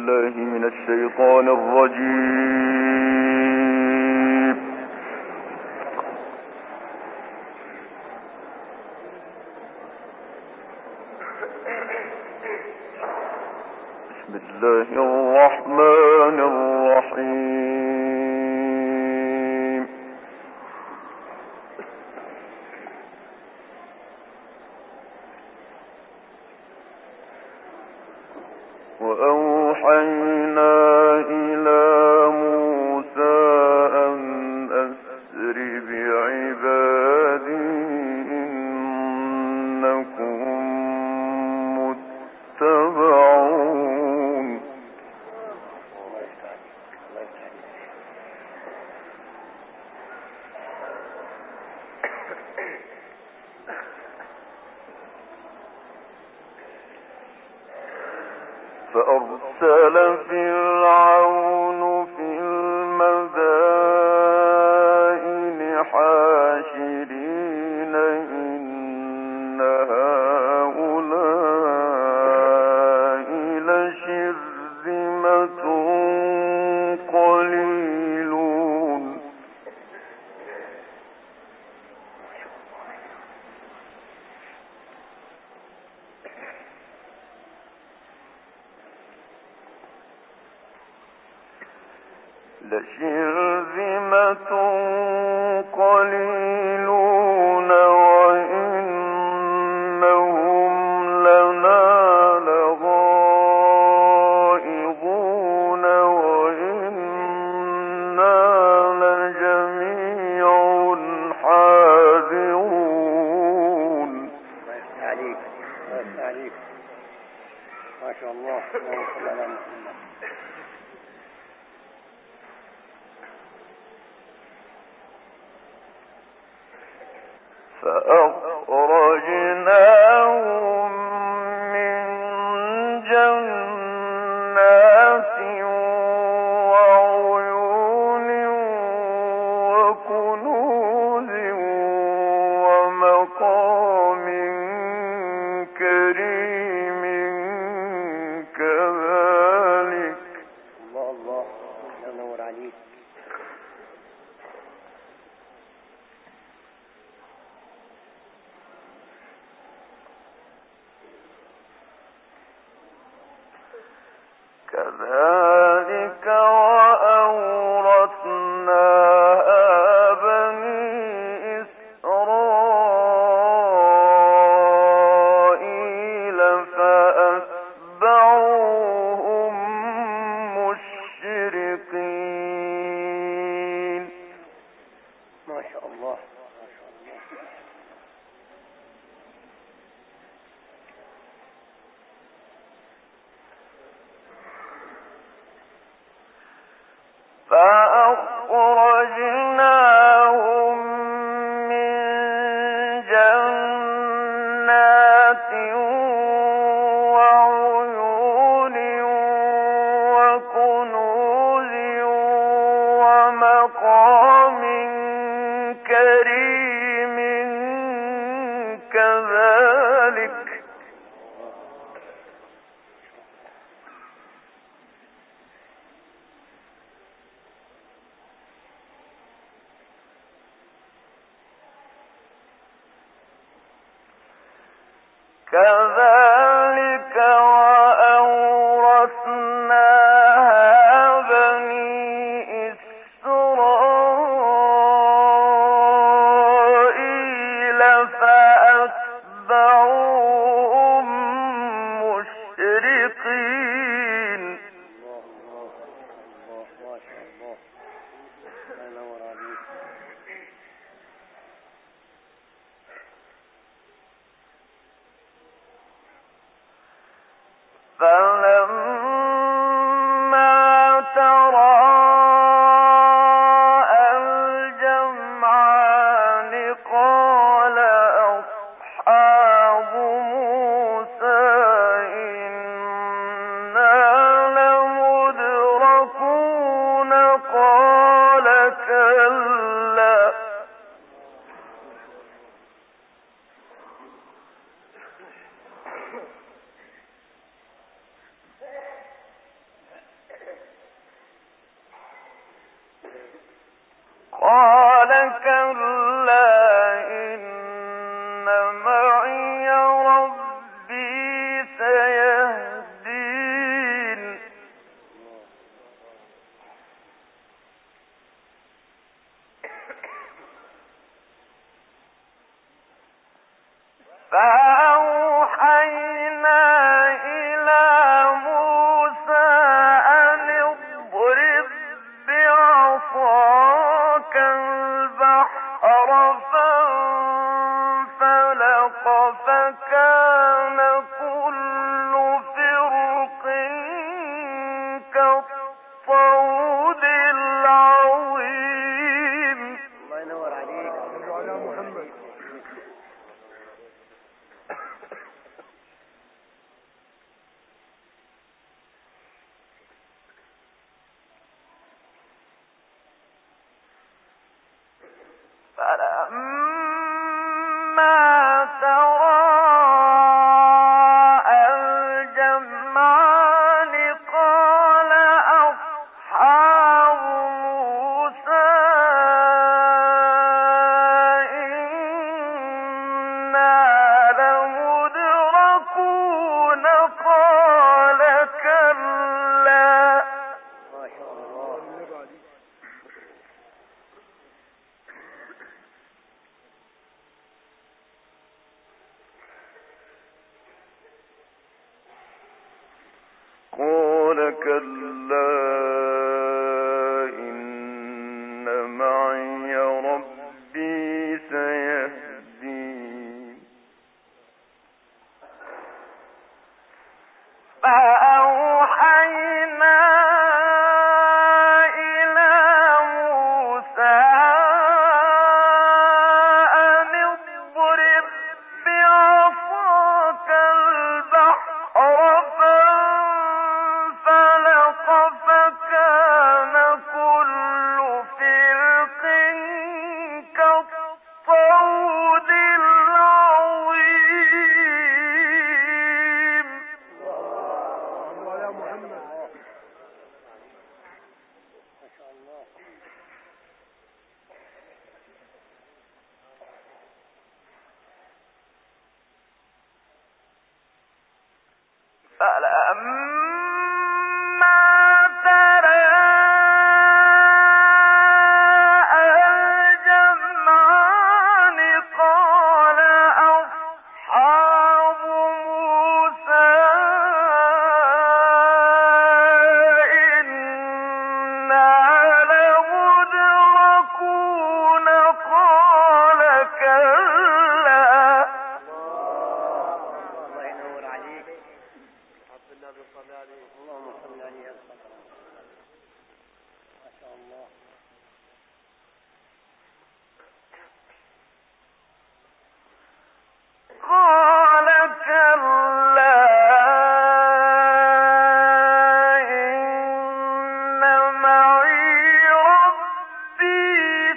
بالله من الشيطان الرجيم. بسم الله الرحمن الرحيم. وأوحينا إلى موسى أن أسر بعبادي إنكم متبعون. فأرسل فرعون في المدائن حاشرين إن هؤلاء لشرذمة قليلون. لشرذمة قليلون وإنهم لنا لغائظون وإنا لجميع حاذرون. عليك ما شاء الله. اللهم صل على محمد. فأخرجناهم من جنات وعيون وكنوز ومقام كريم كذلك. الله ينور عليك. كذلك وأورثناها بني إسرائيل فأتبعوهم مشرقين. ما شاء الله. فأخرجناهم من جنات وعيون وكنوز ومقام كريم كذلك. كذلك وأورثناها بني إسرائيل فأتبعوهم مشرقين. الله ما شاء الله. ينور عليك. فلما تراءى الجمعان قال أصحاب موسى إنا لمدركون قال كلا كلا إن معي ربي سيهدين فأوحينا إلى موسى أن اضرب بعصاك البحر فانفلق فكان كل فرق كالطود العظيم. الله ينور عليك. على محمد. فلما تراءى الجمعان قال أصحاب موسى إنا لمدركون قال كلا ما شاء الله. قال كلا إن معي ربي سيهدين فأوحينا إلى موسى أن اضرب بعصاك البحر فانفلق فكان كل فرق كالطود العظيم. على محمد. ما شاء الله. فلما تراءى الجمعان قال أصحاب موسى إنا لمدركون قال كلا الله ينور عليك. اللهم صل عليه وسلم. ما شاء الله. قال كلا إن معي ربي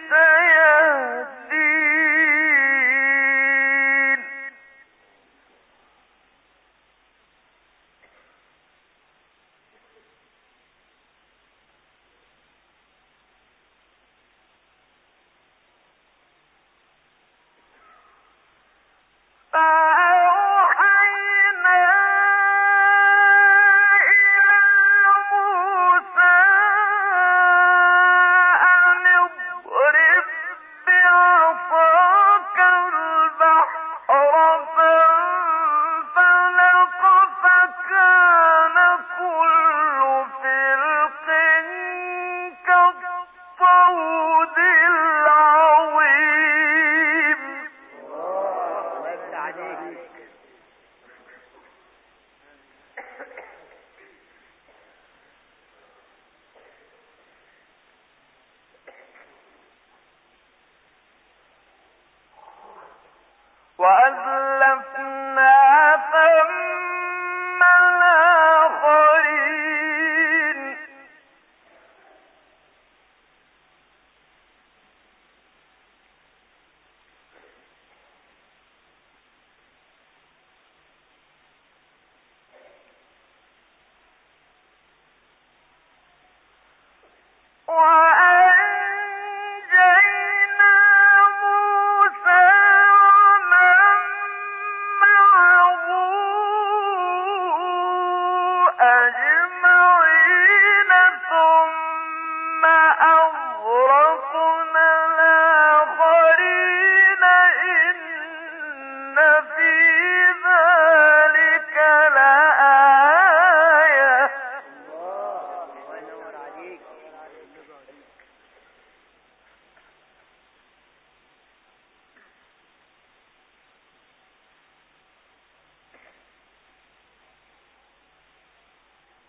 سيهدين فأوحينا إلى موسى أن اضرب بعصاك البحر فانفلق فكان كل فرق كالطود العظيم. الله يفتح عليك. وأزلفنا ثم الآخرين وأنجينا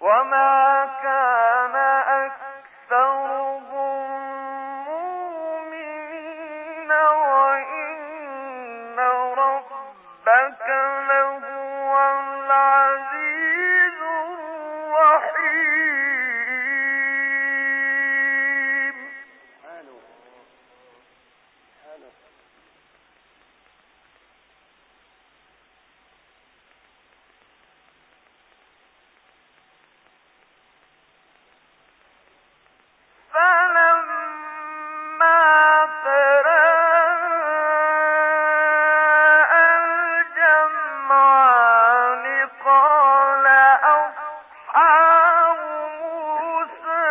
وما كان أكثرهم مؤمنين وإن ربك لهو العزيز الرحيم. سبحانه سبحانه. فلما تراءى الجمعان قال أصحاب موسى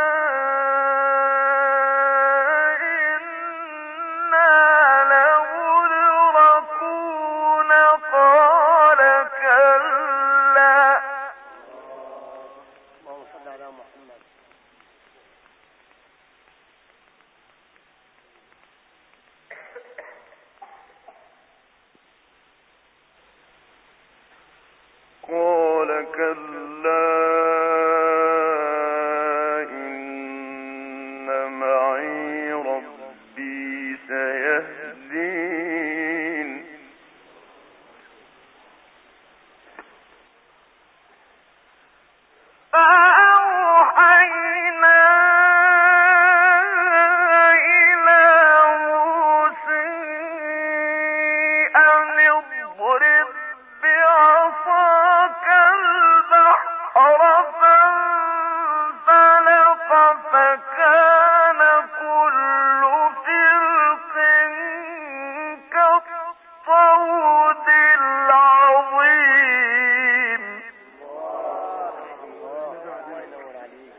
إنا لمدركون قال كلا. اللهم صل على محمد. قال كلا إن معي ربي سيهدين. فأوحينا إلى موسى أن اضرب بعصاك البحر فانفلق فكان كل فرق كالطود العظيم. الله ينور عليك.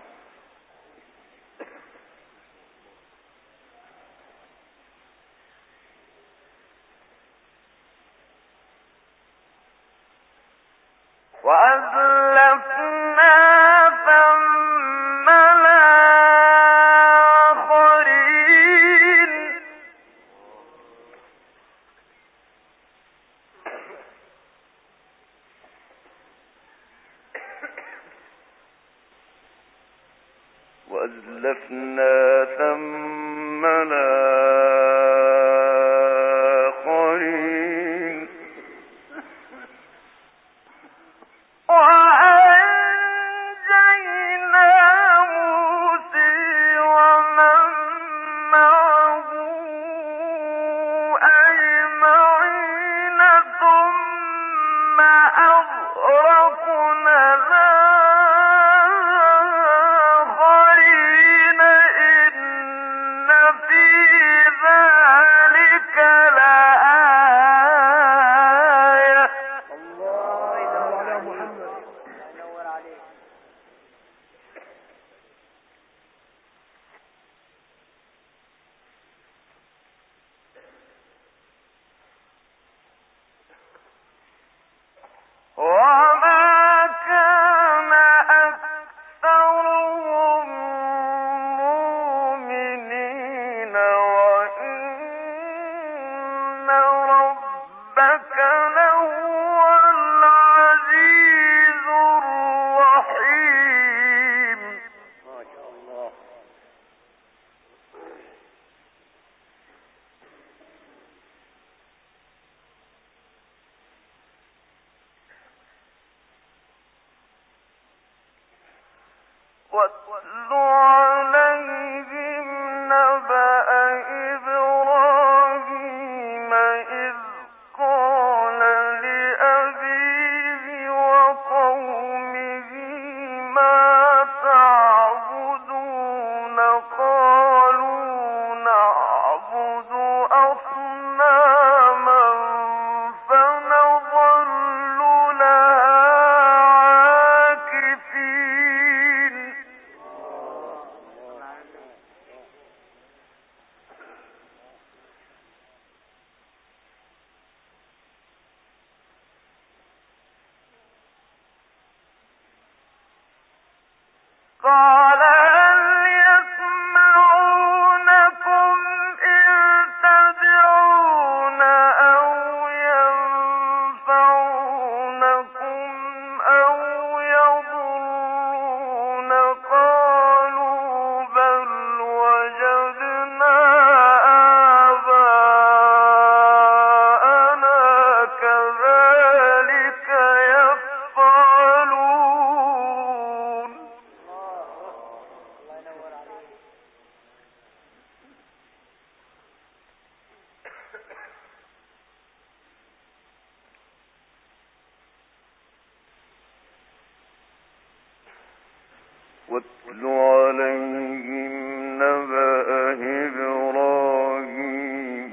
وأزلفنا ثم الآخرين. وأزلفنا ثم الآخرين. وأنجينا موسى ومن معه أجمعين ثم أغرقنا الآخرين إن في ذلك لآية. الله ينور على عليك. محمد. ينور عليك. وما كان أكثرهم مؤمنين وإن ربك لهو العزيز الرحيم. ما شاء الله. واتل عليهم نبأ إبراهيم إذ قال لأبيه وقومه ما تعبدون قالوا نعبد أصناما فنظل لها عاكفين. قال هل يسمعونكم إذ تدعون أو ينفعونكم أو يضرون واتل عليهم نبأ إبراهيم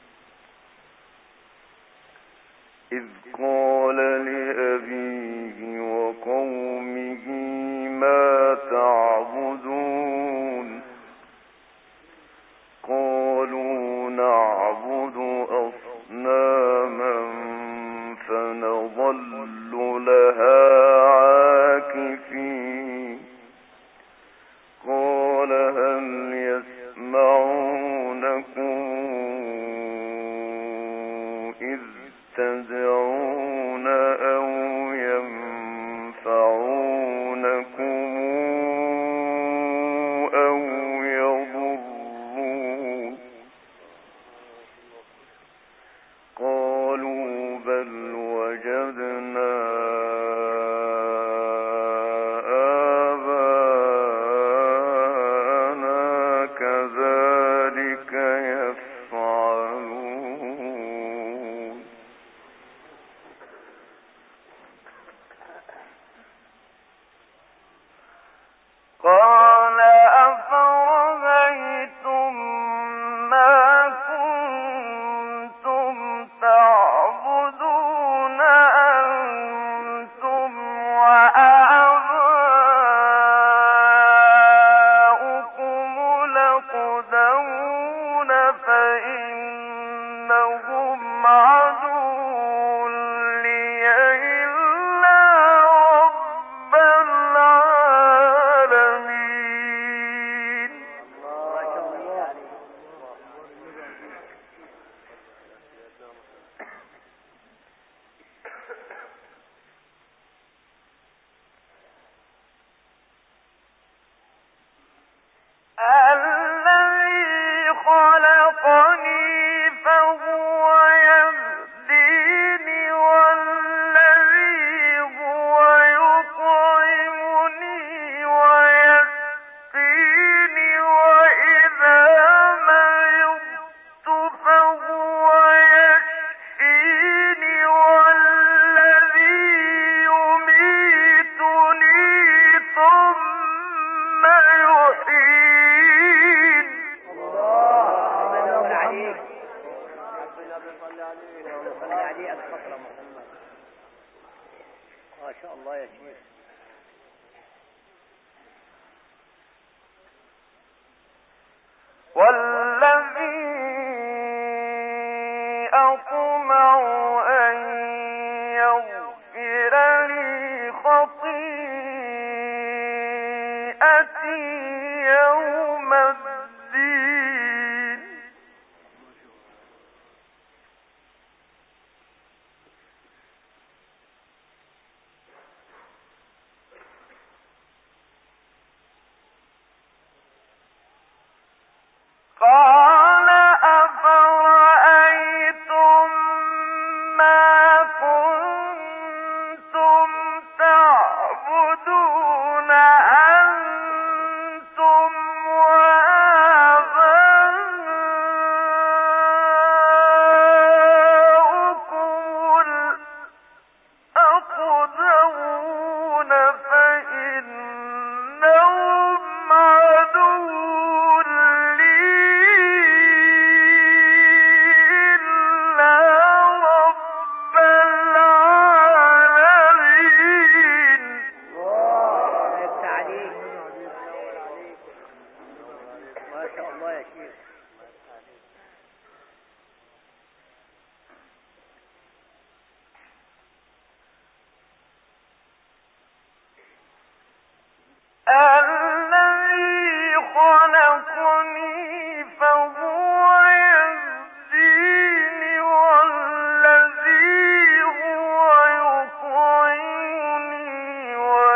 إذ قال لأبيه وقومه ما تعبدون قالوا نعبد أصناما فنظل لها عاكفين قال هل يسمعونكم إذ تدعون أو ينفعونكم أو يضرون قالوا بل وجدنا آباءنا كذلك يفعلون قال أفرأيتم ما كنتم تعبدون أنتم وآباؤكم الأقدمون فإنهم عدو لي إلا رب العالمين ما شاء الله. الذي خلقني فهو يهديني والذي هو يطعمني ويسقيني وإذا مرضت فهو يشفيني والذي يميتني ثم يحيين ربنا عليك. صلي عليه الفقرة محمد. ما شاء الله يا شيخ. والذي أطمع أن يغفر لي خطيئتي يوم الدين قال أفرأيتم ما كنتم تعبدون أنتم وآباؤكم الأقدمون فإنهم عدو لي إلا رب العالمين الله يفتح عليك. ما شاء الله يا شيخ. الذي خلقني فهو يهديني والذي هو يطعمني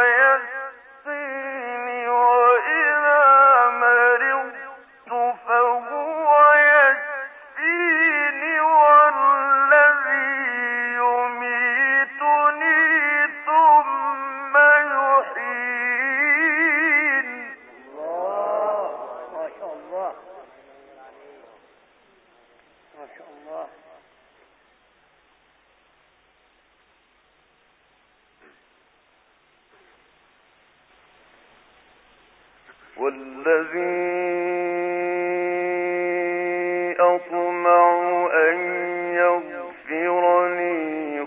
ويسقيني وإذا مرضت فهو يشفيني والذي يميتني ثم يحيين والذي أطمع أن يغفر لي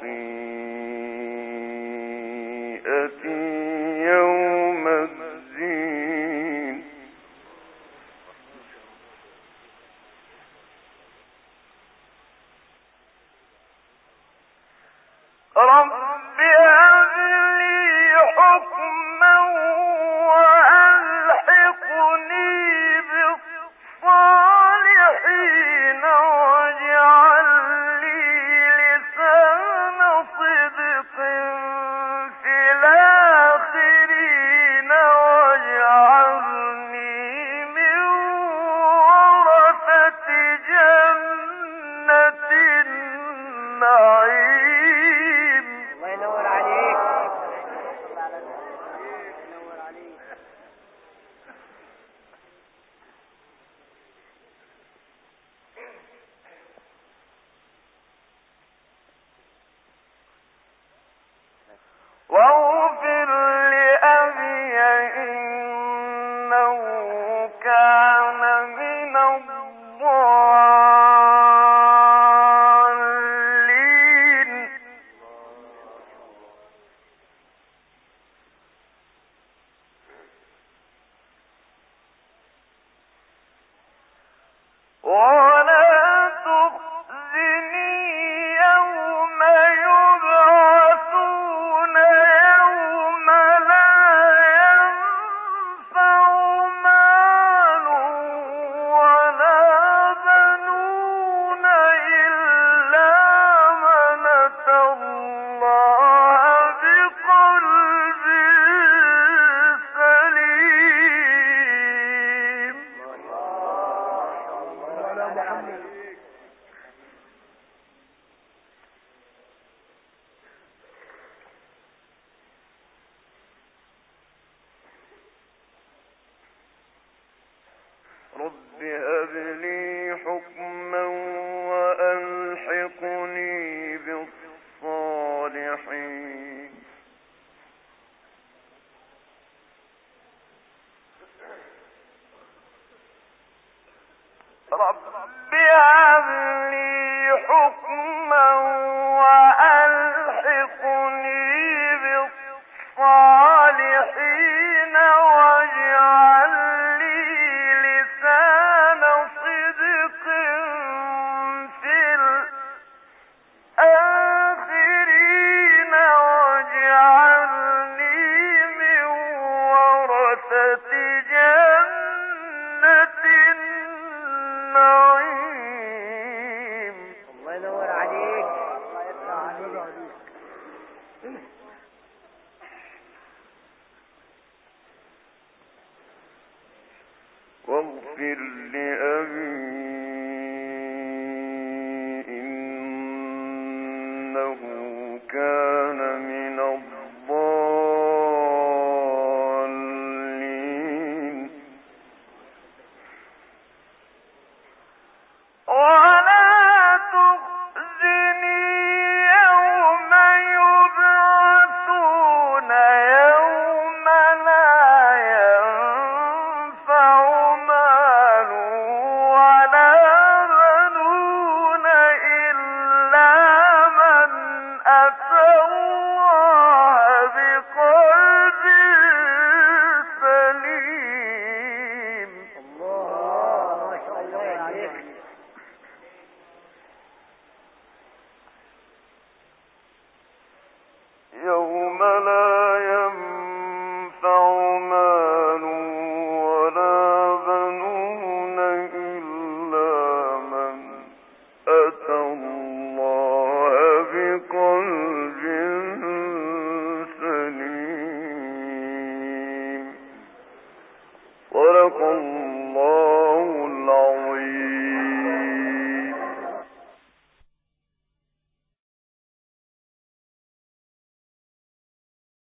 خطيئتي يوم الدين رب هب لي حكما وألحقني بالصالحين واجعل لي لسان صدق في الآخرين واجعلني من ورثة جنة النعيم. الله ينور عليك. ينور عليك. واغفر لأبي إنه كان من الضالين ولا تخزني يوم يبعثون يوم لا ينفع مال ولا بنون إلا من أتى الله بقلب سليم. على محمد. رب هب لي حكما وألحقني بالصالحين رب هب لي حكما وألحقني بالصالحين واجعل لي لسان صدق في الآخرين واجعلني من ورثة جنة النعيم. الله ينور عليك. الله يفتح عليك. واغفر لأبي إنه كان من